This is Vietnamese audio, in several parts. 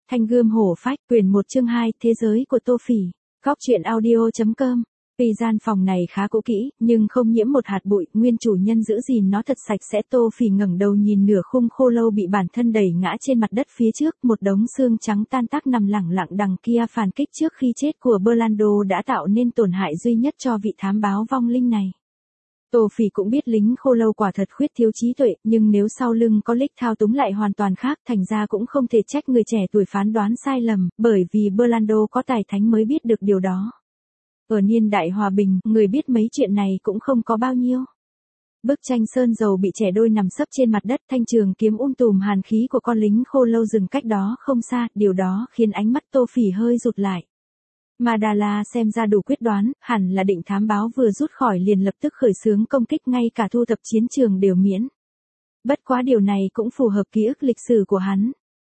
Thanh Gươm Hổ Phách, quyển 1 chương 2, Thế giới của Tô Phỉ. Góc truyện audio.com. Vì gian phòng này khá cũ kỹ, nhưng không nhiễm một hạt bụi, nguyên chủ nhân giữ gìn nó thật sạch sẽ. Tô Phỉ ngẩng đầu nhìn nửa khung khô lâu bị bản thân đẩy ngã trên mặt đất phía trước, một đống xương trắng tan tác nằm lẳng lặng đằng kia. Phản kích trước khi chết của Berlando đã tạo nên tổn hại duy nhất cho vị thám báo vong linh này. Tô Phỉ cũng biết lính khô lâu quả thật khuyết thiếu trí tuệ, nhưng nếu sau lưng có Lick thao túng lại hoàn toàn khác, thành ra cũng không thể trách người trẻ tuổi phán đoán sai lầm, bởi vì Berlando có tài thánh mới biết được điều đó. Ở niên đại hòa bình, người biết mấy chuyện này cũng không có bao nhiêu. Bức tranh sơn dầu bị chẻ đôi nằm sấp trên mặt đất, thanh trường kiếm tùm hàn khí của con lính khô lâu dừng cách đó không xa, điều đó khiến ánh mắt Tô Phỉ hơi rụt lại. Madala xem ra đủ quyết đoán, hẳn là định thám báo vừa rút khỏi liền lập tức khởi xướng công kích, ngay cả thu thập chiến trường đều miễn. Bất quá điều này cũng phù hợp ký ức lịch sử của hắn.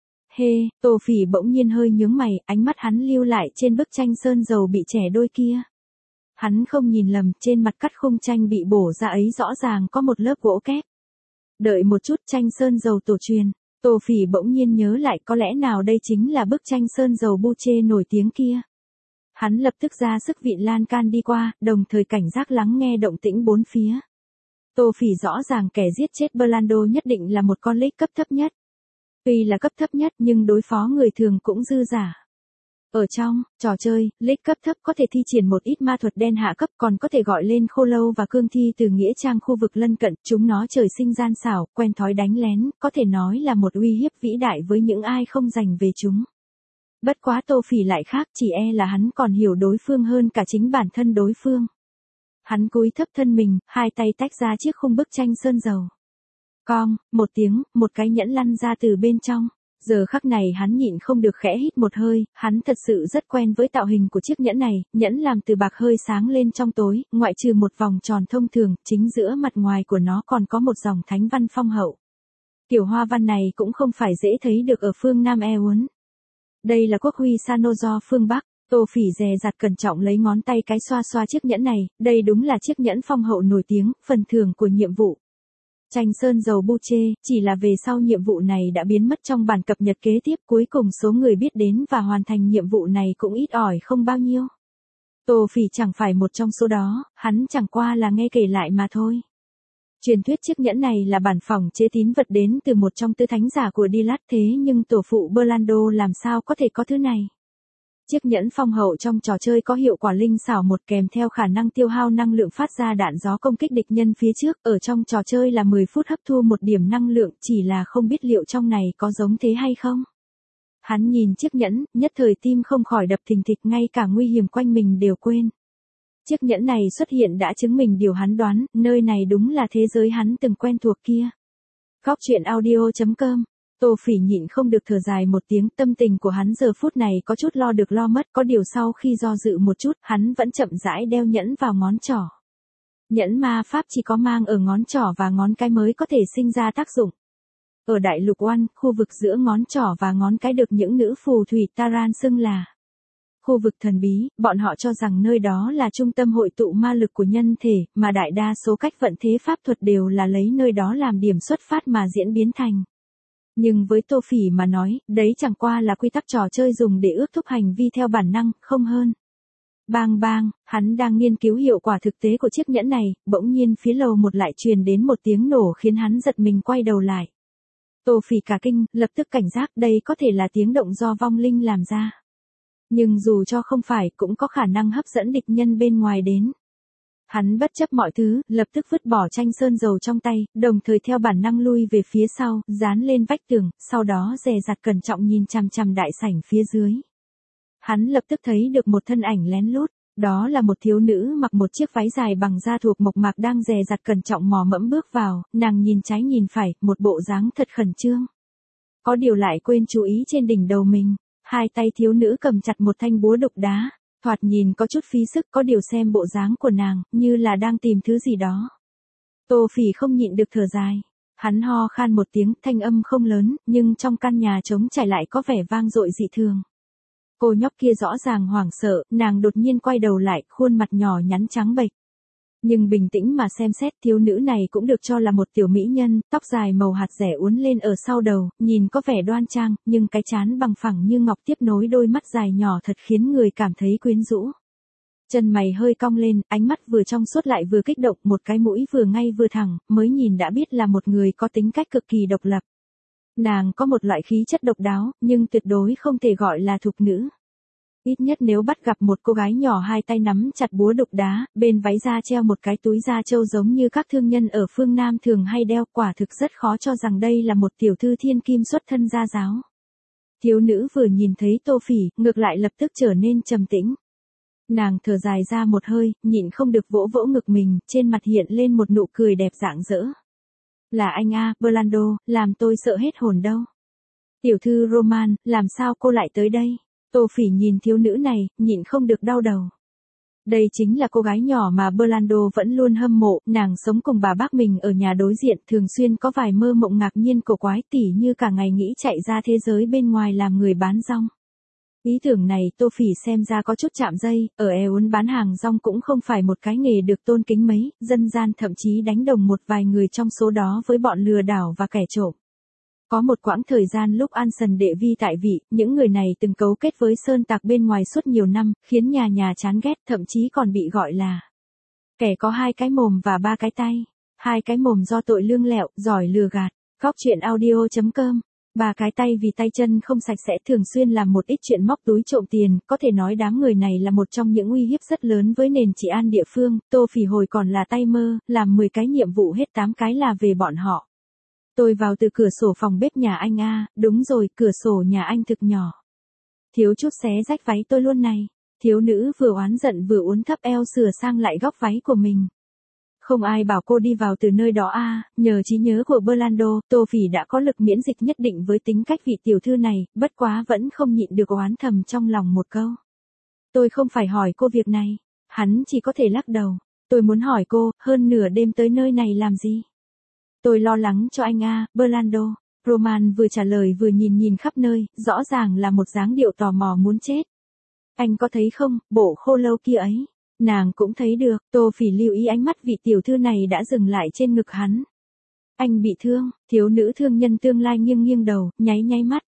Tô Phỉ bỗng nhiên hơi nhướng mày, ánh mắt hắn lưu lại trên bức tranh sơn dầu bị chẻ đôi kia. Hắn không nhìn lầm, trên mặt cắt khung tranh bị bổ ra ấy rõ ràng có một lớp gỗ kép. Đợi một chút, tranh sơn dầu tổ truyền. Tô Phỉ bỗng nhiên nhớ lại, có lẽ nào đây chính là bức tranh sơn dầu Buche nổi tiếng kia. Hắn lập tức ra sức vịn lan can đi qua, đồng thời cảnh giác lắng nghe động tĩnh bốn phía. Tô Phỉ rõ ràng kẻ giết chết Berlando nhất định là một con Lick cấp thấp nhất. Tuy là cấp thấp nhất nhưng đối phó người thường cũng dư dả. Ở trong trò chơi, Lick cấp thấp có thể thi triển một ít ma thuật đen hạ cấp, còn có thể gọi lên khô lâu và cương thi từ nghĩa trang khu vực lân cận. Chúng nó trời sinh gian xảo, quen thói đánh lén, có thể nói là một uy hiếp vĩ đại với những ai không dành về chúng. Bất quá Tô Phỉ lại khác, chỉ là hắn còn hiểu đối phương hơn cả chính bản thân đối phương. Hắn cúi thấp thân mình, hai tay tách ra chiếc khung bức tranh sơn dầu. Cong, một tiếng, một cái nhẫn lăn ra từ bên trong. Giờ khắc này hắn nhịn không được khẽ hít một hơi, hắn thật sự rất quen với tạo hình của chiếc nhẫn này, nhẫn làm từ bạc hơi sáng lên trong tối, ngoại trừ một vòng tròn thông thường, chính giữa mặt ngoài của nó còn có một dòng thánh văn phong hậu. Kiểu hoa văn này cũng không phải dễ thấy được ở phương Nam Eun. Đây là quốc huy Sano do phương Bắc. Tô Phỉ dè dặt cẩn trọng lấy ngón tay cái xoa xoa chiếc nhẫn này, đây đúng là chiếc nhẫn phong hậu nổi tiếng, phần thưởng của nhiệm vụ. Tranh sơn dầu Buche, chỉ là về sau nhiệm vụ này đã biến mất trong bản cập nhật kế tiếp, cuối cùng số người biết đến và hoàn thành nhiệm vụ này cũng ít ỏi không bao nhiêu. Tô Phỉ chẳng phải một trong số đó, hắn chẳng qua là nghe kể lại mà thôi. Truyền thuyết chiếc nhẫn này là bản phỏng chế tín vật đến từ một trong tứ thánh giả của Dilat, thế nhưng tổ phụ Berlando làm sao có thể có thứ này. Chiếc nhẫn phong hậu trong trò chơi có hiệu quả linh xảo một, kèm theo khả năng tiêu hao năng lượng phát ra đạn gió công kích địch nhân phía trước, ở trong trò chơi là 10 phút hấp thu một điểm năng lượng, chỉ là không biết liệu trong này có giống thế hay không. Hắn nhìn chiếc nhẫn, nhất thời tim không khỏi đập thình thịch, ngay cả nguy hiểm quanh mình đều quên. Chiếc nhẫn này xuất hiện đã chứng minh điều hắn đoán, nơi này đúng là thế giới hắn từng quen thuộc kia. Góc truyện audio.com. Tô Phỉ nhịn không được thở dài một tiếng, tâm tình của hắn giờ phút này có chút lo được lo mất, có điều sau khi do dự một chút, hắn vẫn chậm rãi đeo nhẫn vào ngón trỏ. Nhẫn ma pháp chỉ có mang ở ngón trỏ và ngón cái mới có thể sinh ra tác dụng. Ở đại lục Oan, khu vực giữa ngón trỏ và ngón cái được những nữ phù thủy Taran xưng là khu vực thần bí, bọn họ cho rằng nơi đó là trung tâm hội tụ ma lực của nhân thể, mà đại đa số cách vận thế pháp thuật đều là lấy nơi đó làm điểm xuất phát mà diễn biến thành. Nhưng với Tô Phỉ mà nói, đấy chẳng qua là quy tắc trò chơi dùng để ước thúc hành vi theo bản năng, không hơn. Bang bang, hắn đang nghiên cứu hiệu quả thực tế của chiếc nhẫn này, bỗng nhiên phía lầu một lại truyền đến một tiếng nổ khiến hắn giật mình quay đầu lại. Tô Phỉ cả kinh, lập tức cảnh giác, đây có thể là tiếng động do vong linh làm ra. Nhưng dù cho không phải, cũng có khả năng hấp dẫn địch nhân bên ngoài đến. Hắn bất chấp mọi thứ, lập tức vứt bỏ tranh sơn dầu trong tay, đồng thời theo bản năng lui về phía sau, dán lên vách tường, sau đó dè dặt cẩn trọng nhìn chằm chằm đại sảnh phía dưới. Hắn lập tức thấy được một thân ảnh lén lút, đó là một thiếu nữ mặc một chiếc váy dài bằng da thuộc mộc mạc đang dè dặt cẩn trọng mò mẫm bước vào, nàng nhìn trái nhìn phải, một bộ dáng thật khẩn trương. Có điều lại quên chú ý trên đỉnh đầu mình, hai tay thiếu nữ cầm chặt một thanh búa đục đá. Thoạt nhìn có chút phí sức, có điều xem bộ dáng của nàng, như là đang tìm thứ gì đó. Tô Phỉ không nhịn được thở dài. Hắn ho khan một tiếng, thanh âm không lớn, nhưng trong căn nhà trống trải lại có vẻ vang dội dị thường. Cô nhóc kia rõ ràng hoảng sợ, nàng đột nhiên quay đầu lại, khuôn mặt nhỏ nhắn trắng bệch. Nhưng bình tĩnh mà xem xét, thiếu nữ này cũng được cho là một tiểu mỹ nhân, tóc dài màu hạt rẻ uốn lên ở sau đầu, nhìn có vẻ đoan trang, nhưng cái trán bằng phẳng như ngọc tiếp nối đôi mắt dài nhỏ thật khiến người cảm thấy quyến rũ. Chân mày hơi cong lên, ánh mắt vừa trong suốt lại vừa kích động, một cái mũi vừa ngay vừa thẳng, mới nhìn đã biết là một người có tính cách cực kỳ độc lập. Nàng có một loại khí chất độc đáo, nhưng tuyệt đối không thể gọi là thục nữ. Ít nhất nếu bắt gặp một cô gái nhỏ hai tay nắm chặt búa đục đá, bên váy da treo một cái túi da trâu giống như các thương nhân ở phương Nam thường hay đeo, quả thực rất khó cho rằng đây là một tiểu thư thiên kim xuất thân gia giáo. Thiếu nữ vừa nhìn thấy Tô Phỉ, ngược lại lập tức trở nên trầm tĩnh. Nàng thở dài ra một hơi, nhịn không được vỗ vỗ ngực mình, trên mặt hiện lên một nụ cười đẹp rạng rỡ. Là anh a, Burlando, làm tôi sợ hết hồn đâu. Tiểu thư Roman, làm sao cô lại tới đây? Tô Phỉ nhìn thiếu nữ này, nhịn không được đau đầu. Đây chính là cô gái nhỏ mà Burlando vẫn luôn hâm mộ, nàng sống cùng bà bác mình ở nhà đối diện, thường xuyên có vài mơ mộng ngạc nhiên cổ quái, tỉ như cả ngày nghĩ chạy ra thế giới bên ngoài làm người bán rong. Ý tưởng này Tô Phỉ xem ra có chút chạm dây, ở Eun bán hàng rong cũng không phải một cái nghề được tôn kính mấy, dân gian thậm chí đánh đồng một vài người trong số đó với bọn lừa đảo và kẻ trộm. Có một quãng thời gian lúc An đệ vi tại vị, những người này từng cấu kết với sơn tặc bên ngoài suốt nhiều năm, khiến nhà nhà chán ghét, thậm chí còn bị gọi là kẻ có hai cái mồm và ba cái tay. Hai cái mồm do tội lương lẹo, giỏi lừa gạt. Góc truyện audio.com. Ba cái tay vì tay chân không sạch sẽ, thường xuyên làm một ít chuyện móc túi trộm tiền, có thể nói đám người này là một trong những uy hiếp rất lớn với nền trị an địa phương. Tô Phỉ hồi còn là tay mơ, làm 10 cái nhiệm vụ hết 8 cái là về bọn họ. Tôi vào từ cửa sổ phòng bếp nhà anh a, đúng rồi, cửa sổ nhà anh thực nhỏ. Thiếu chút xé rách váy tôi luôn này. Thiếu nữ vừa oán giận vừa uốn thấp eo sửa sang lại góc váy của mình. Không ai bảo cô đi vào từ nơi đó a, nhờ trí nhớ của Burlando, Tô Phỉ đã có lực miễn dịch nhất định với tính cách vị tiểu thư này, bất quá vẫn không nhịn được oán thầm trong lòng một câu. Tôi không phải hỏi cô việc này. Hắn chỉ có thể lắc đầu. Tôi muốn hỏi cô, hơn nửa đêm tới nơi này làm gì? Tôi lo lắng cho anh a, Burlando. Roman vừa trả lời vừa nhìn khắp nơi, rõ ràng là một dáng điệu tò mò muốn chết. Anh có thấy không, bộ khô lâu kia ấy? Nàng cũng thấy được, Tô Phỉ lưu ý ánh mắt vị tiểu thư này đã dừng lại trên ngực hắn. Anh bị thương, thiếu nữ thương nhân tương lai nghiêng đầu, nháy mắt.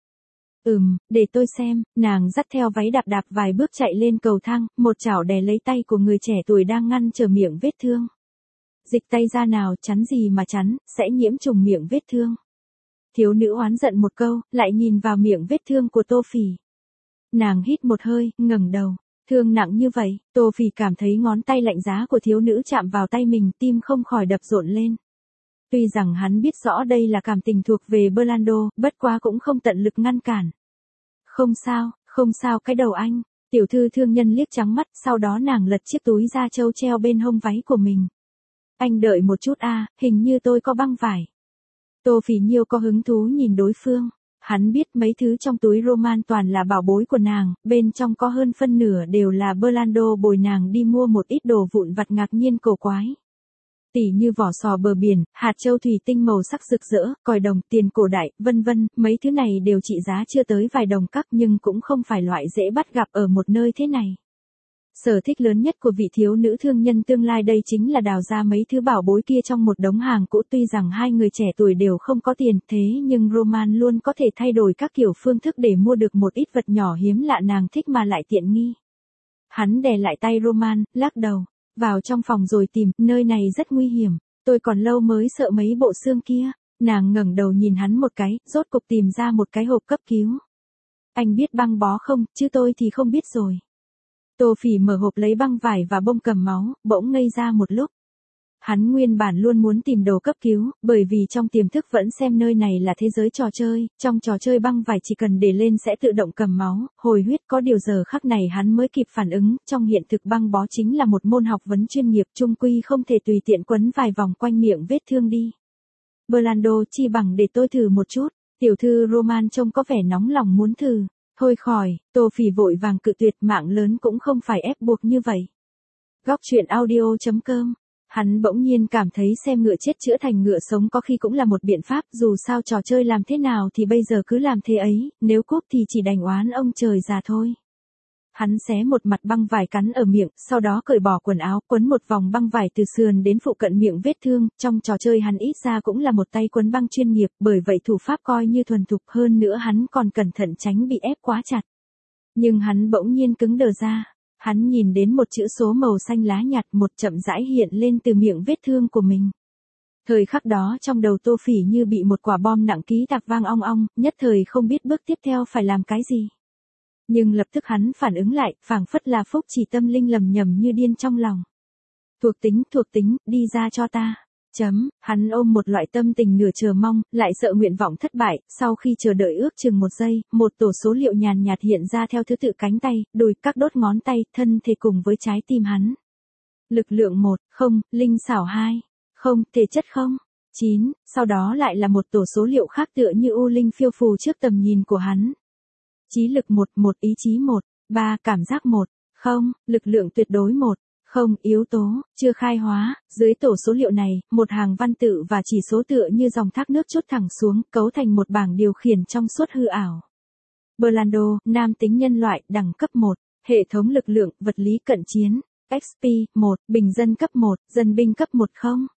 Để tôi xem, nàng dắt theo váy đạp vài bước chạy lên cầu thang, một chảo đè lấy tay của người trẻ tuổi đang ngăn trở miệng vết thương. Dịch tay ra nào, chắn gì mà chắn, sẽ nhiễm trùng miệng vết thương. Thiếu nữ oán giận một câu, lại nhìn vào miệng vết thương của Tô Phỉ. Nàng hít một hơi, ngẩng đầu. Thương nặng như vậy, Tô Phỉ cảm thấy ngón tay lạnh giá của thiếu nữ chạm vào tay mình, tim không khỏi đập rộn lên. Tuy rằng hắn biết rõ đây là cảm tình thuộc về Burlando, bất quá cũng không tận lực ngăn cản. Không sao cái đầu anh. Tiểu thư thương nhân liếc trắng mắt, sau đó nàng lật chiếc túi da trâu treo bên hông váy của mình. Anh đợi một chút a, hình như tôi có băng vải. Tô Phỉ Nhiêu có hứng thú nhìn đối phương. Hắn biết mấy thứ trong túi Roman toàn là bảo bối của nàng, bên trong có hơn phân nửa đều là Burlando bồi nàng đi mua một ít đồ vụn vặt ngạc nhiên cổ quái. Tỉ như vỏ sò bờ biển, hạt châu thủy tinh màu sắc rực rỡ, còi đồng, tiền cổ đại, vân vân, mấy thứ này đều trị giá chưa tới vài đồng các nhưng cũng không phải loại dễ bắt gặp ở một nơi thế này. Sở thích lớn nhất của vị thiếu nữ thương nhân tương lai đây chính là đào ra mấy thứ bảo bối kia trong một đống hàng cũ, tuy rằng hai người trẻ tuổi đều không có tiền, thế nhưng Roman luôn có thể thay đổi các kiểu phương thức để mua được một ít vật nhỏ hiếm lạ nàng thích mà lại tiện nghi. Hắn đè lại tay Roman, lắc đầu, vào trong phòng rồi tìm, nơi này rất nguy hiểm, tôi còn lâu mới sợ mấy bộ xương kia. Nàng ngẩng đầu nhìn hắn một cái, rốt cục tìm ra một cái hộp cấp cứu. Anh biết băng bó không, chứ tôi thì không biết rồi. Tô Phỉ mở hộp lấy băng vải và bông cầm máu, bỗng ngây ra một lúc. Hắn nguyên bản luôn muốn tìm đồ cấp cứu, bởi vì trong tiềm thức vẫn xem nơi này là thế giới trò chơi, trong trò chơi băng vải chỉ cần để lên sẽ tự động cầm máu, hồi huyết, có điều giờ khắc này hắn mới kịp phản ứng, trong hiện thực băng bó chính là một môn học vấn chuyên nghiệp, chung quy không thể tùy tiện quấn vài vòng quanh miệng vết thương đi. Burlando, chi bằng để tôi thử một chút. Tiểu thư Roman trông có vẻ nóng lòng muốn thử. Thôi khỏi, Tô Phỉ vội vàng cự tuyệt, mạng lớn cũng không phải ép buộc như vậy. Góc truyện audio.com. Hắn bỗng nhiên cảm thấy xem ngựa chết chữa thành ngựa sống có khi cũng là một biện pháp, dù sao trò chơi làm thế nào thì bây giờ cứ làm thế ấy, nếu cúp thì chỉ đành oán ông trời già thôi. hắn xé một mặt băng vải cắn ở miệng, sau đó cởi bỏ quần áo, quấn một vòng băng vải từ sườn đến phụ cận miệng vết thương, trong trò chơi hắn ít ra cũng là một tay quấn băng chuyên nghiệp, bởi vậy thủ pháp coi như thuần thục, hơn nữa hắn còn cẩn thận tránh bị ép quá chặt. Nhưng hắn bỗng nhiên cứng đờ ra, hắn nhìn đến một chữ số màu xanh lá nhạt một chậm rãi hiện lên từ miệng vết thương của mình. Thời khắc đó trong đầu Tô Phỉ như bị một quả bom nặng ký tạc vang ong ong, nhất thời không biết bước tiếp theo phải làm cái gì. Nhưng lập tức hắn phản ứng lại, phảng phất là phúc chỉ tâm linh lầm nhầm như điên trong lòng. Thuộc tính, đi ra cho ta. Hắn ôm một loại tâm tình nửa chờ mong, lại sợ nguyện vọng thất bại, sau khi chờ đợi ước chừng một giây, một tổ số liệu nhàn nhạt hiện ra theo thứ tự cánh tay, đùi, các đốt ngón tay, thân thể cùng với trái tim hắn. Lực lượng 1, không, linh xảo 2, không, thể chất không, 9, sau đó lại là một tổ số liệu khác tựa như u linh phiêu phù trước tầm nhìn của hắn. Trí lực 1, ý chí 1, 3, cảm giác 1, không, lực lượng tuyệt đối 1. Không, yếu tố, chưa khai hóa, dưới tổ số liệu này, một hàng văn tự và chỉ số tựa như dòng thác nước chút thẳng xuống, cấu thành một bảng điều khiển trong suốt hư ảo. Berlando, nam tính nhân loại, đẳng cấp 1, hệ thống lực lượng, vật lý cận chiến, XP, 1, bình dân cấp 1, dân binh cấp 10,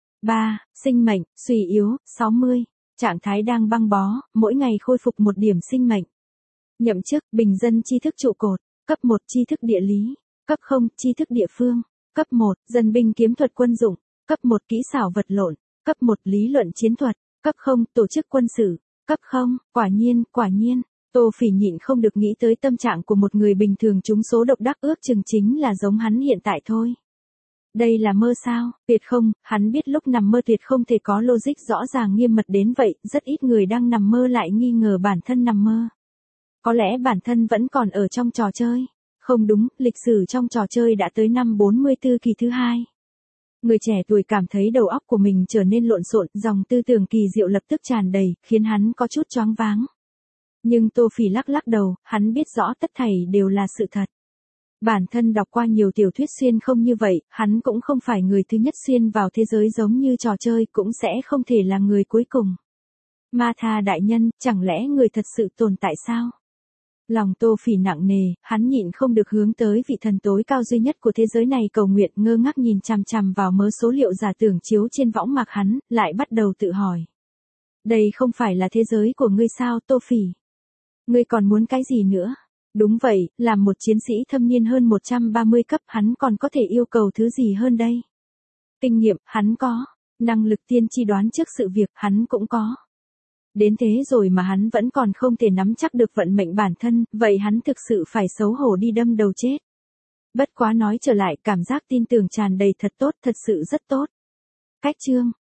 3, sinh mệnh, suy yếu, 60, trạng thái đang băng bó, mỗi ngày khôi phục 1 điểm sinh mệnh. Nhậm chức, bình dân tri thức trụ cột, cấp 1 tri thức địa lý, cấp 0 tri thức địa phương. Cấp 1, dân binh kiếm thuật quân dụng, cấp 1 kỹ xảo vật lộn, cấp 1 lý luận chiến thuật, cấp 0 tổ chức quân sự, cấp 0, quả nhiên, Tô Phỉ nhịn không được nghĩ tới tâm trạng của một người bình thường trúng số độc đắc ước chừng chính là giống hắn hiện tại thôi. Đây là mơ sao, tuyệt không, hắn biết lúc nằm mơ tuyệt không thể có logic rõ ràng nghiêm mật đến vậy, rất ít người đang nằm mơ lại nghi ngờ bản thân nằm mơ. Có lẽ bản thân vẫn còn ở trong trò chơi. Không đúng, lịch sử trong trò chơi đã tới năm 44 kỳ thứ 2. Người trẻ tuổi cảm thấy đầu óc của mình trở nên lộn xộn, dòng tư tưởng kỳ diệu lập tức tràn đầy, khiến hắn có chút choáng váng. Nhưng Tô Phỉ lắc đầu, hắn biết rõ tất thảy đều là sự thật. Bản thân đọc qua nhiều tiểu thuyết xuyên không như vậy, hắn cũng không phải người thứ nhất xuyên vào thế giới giống như trò chơi, cũng sẽ không thể là người cuối cùng. Martha đại nhân, chẳng lẽ người thật sự tồn tại sao? Lòng Tô Phỉ nặng nề, hắn nhịn không được hướng tới vị thần tối cao duy nhất của thế giới này cầu nguyện, ngơ ngác nhìn chằm chằm vào mớ số liệu giả tưởng chiếu trên võng mạc hắn, lại bắt đầu tự hỏi. Đây không phải là thế giới của ngươi sao, Tô Phỉ? Ngươi còn muốn cái gì nữa? Đúng vậy, làm một chiến sĩ thâm niên hơn 130 cấp hắn còn có thể yêu cầu thứ gì hơn đây? Kinh nghiệm, hắn có. Năng lực tiên tri đoán trước sự việc, hắn cũng có. Đến thế rồi mà hắn vẫn còn không thể nắm chắc được vận mệnh bản thân, vậy hắn thực sự phải xấu hổ đi đâm đầu chết. Bất quá nói trở lại, cảm giác tin tưởng tràn đầy thật tốt, thật sự rất tốt. Cách chương